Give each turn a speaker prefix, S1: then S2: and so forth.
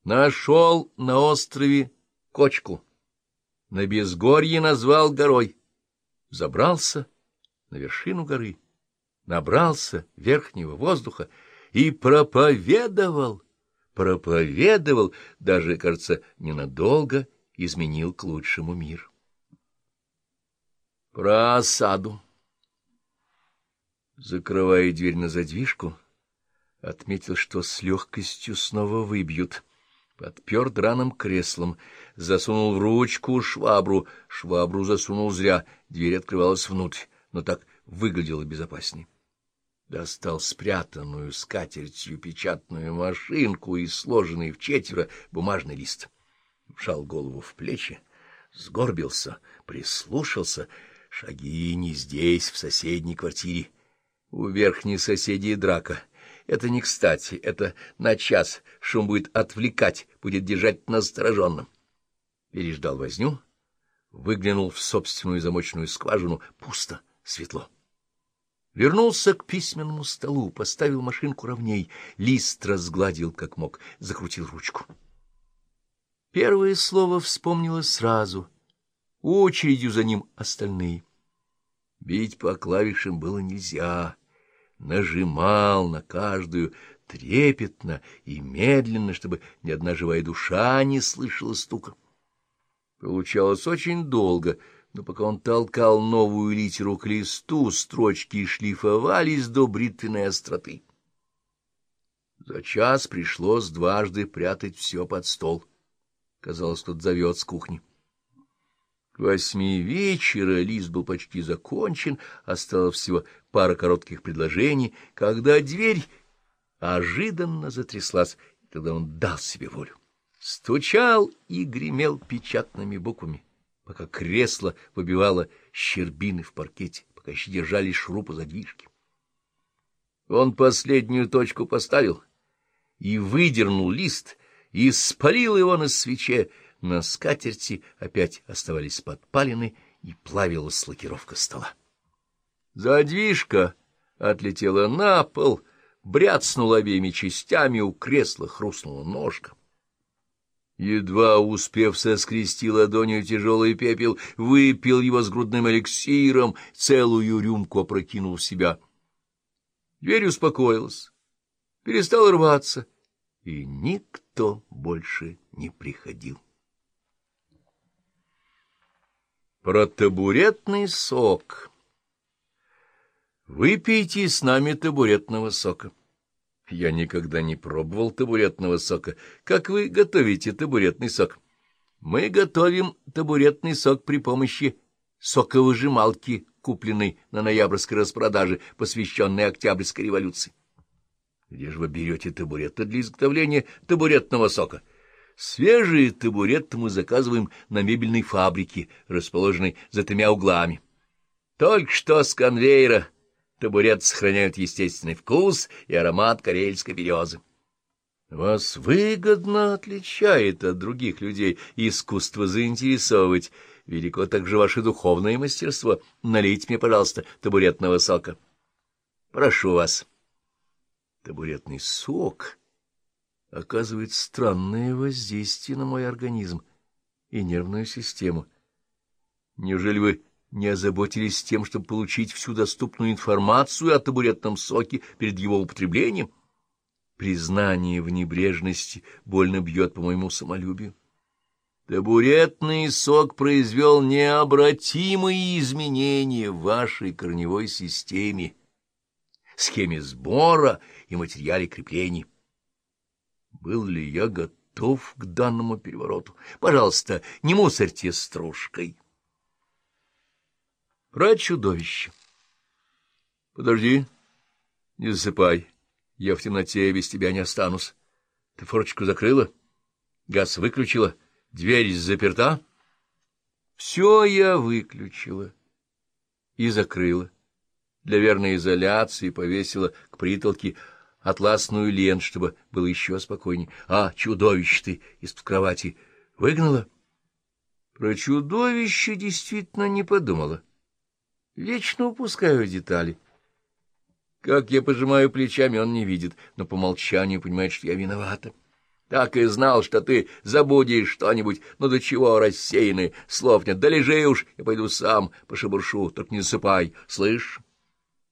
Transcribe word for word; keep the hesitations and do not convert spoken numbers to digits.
S1: Нашел на острове кочку, на безгорье назвал горой, забрался на вершину горы, набрался верхнего воздуха и проповедовал, проповедовал, даже, кажется, ненадолго изменил к лучшему мир. Про осаду. Закрывая дверь на задвижку, отметил, что с легкостью снова выбьют. Подпер драным креслом, засунул в ручку швабру, швабру засунул зря, дверь открывалась внутрь, но так выглядело безопасней. Достал спрятанную скатертью печатную машинку и сложенный в четверо бумажный лист. Вжал голову в плечи, сгорбился, прислушался. Шаги не здесь, в соседней квартире. У верхних соседей драка. Это не кстати, это на час. Шум будет отвлекать, будет держать настороженным. Переждал возню, выглянул в собственную замочную скважину. Пусто, светло. Вернулся к письменному столу, поставил машинку ровней, лист разгладил как мог, закрутил ручку. Первое слово вспомнилось сразу, очередью за ним остальные. Бить по клавишам было нельзя. Нажимал на каждую трепетно и медленно, чтобы ни одна живая душа не слышала стука. Получалось очень долго, но пока он толкал новую литеру к листу, строчки шлифовались до бритвенной остроты. За час пришлось дважды прятать все под стол. Казалось, кто-то зовет с кухни. К восьми вечера лист был почти закончен, осталось всего пара коротких предложений, когда дверь ожиданно затряслась, и тогда он дал себе волю. Стучал и гремел печатными буквами, пока кресло выбивало щербины в паркете, пока еще держались шурупы задвижки. Он последнюю точку поставил и выдернул лист, и спалил его на свече. На скатерти опять оставались подпалины, и плавилась лакировка стола. Задвижка отлетела на пол, бряцнула обеими частями, у кресла хрустнула ножка. Едва успев соскрести ладонью тяжелый пепел, выпил его с грудным эликсиром, целую рюмку опрокинул в себя. Дверь успокоилась, перестала рваться, и никто больше не приходил. Про табуретный сок. Выпейте с нами табуретного сока. Я никогда не пробовал табуретного сока. Как вы готовите табуретный сок? Мы готовим табуретный сок при помощи соковыжималки, купленной на ноябрьской распродаже, посвященной Октябрьской революции. Где же вы берете табуреты для изготовления табуретного сока? Свежие табуреты мы заказываем на мебельной фабрике, расположенной за тремя углами. Только что с конвейера табуреты сохраняют естественный вкус и аромат карельской березы. Вас выгодно отличает от других людей искусство заинтересовывать. Велико также ваше духовное мастерство. Налейте мне, пожалуйста, табуретного сока. Прошу вас. Табуретный сок оказывает странное воздействие на мой организм и нервную систему. Неужели вы не озаботились тем, чтобы получить всю доступную информацию о табуретном соке перед его употреблением? Признание в небрежности больно бьет по моему самолюбию. Табуретный сок произвел необратимые изменения в вашей корневой системе, схеме сбора и материале крепления. Был ли я готов к данному перевороту? Пожалуйста, не мусорьте стружкой. Про чудовище. Подожди, не засыпай. Я в темноте без тебя не останусь. Ты форточку закрыла? Газ выключила? Дверь заперта? Все я выключила и закрыла. Для верной изоляции повесила к притолке атласную ленту, чтобы было еще спокойней. А чудовище ты из-под кровати выгнала? Про чудовище действительно не подумала. Вечно упускаю детали. Как я пожимаю плечами, он не видит, но по молчанию понимает, что я виновата. Так и знал, что ты забудешь что-нибудь. Ну до чего рассеянный, слов нет. Да лежи уж, я пойду сам пошебуршу, только не засыпай, слышь?